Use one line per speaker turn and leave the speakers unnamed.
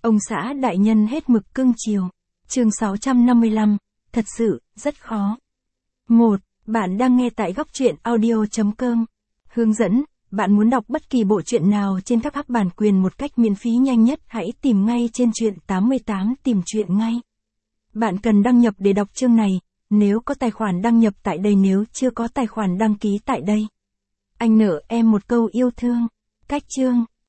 Ông xã đại nhân hết mực cưng chiều. Chương 655, thật sự, rất khó. 1. Bạn đang nghe tại góc truyện audio.com. Hướng dẫn, bạn muốn đọc bất kỳ bộ truyện nào trên các app bản quyền một cách miễn phí nhanh nhất, hãy tìm ngay trên truyện 88 tìm truyện ngay. Bạn cần đăng nhập để đọc chương này, nếu có tài khoản đăng nhập tại đây, nếu chưa có tài khoản đăng ký tại đây. Anh nợ em một câu yêu thương. Cách chương.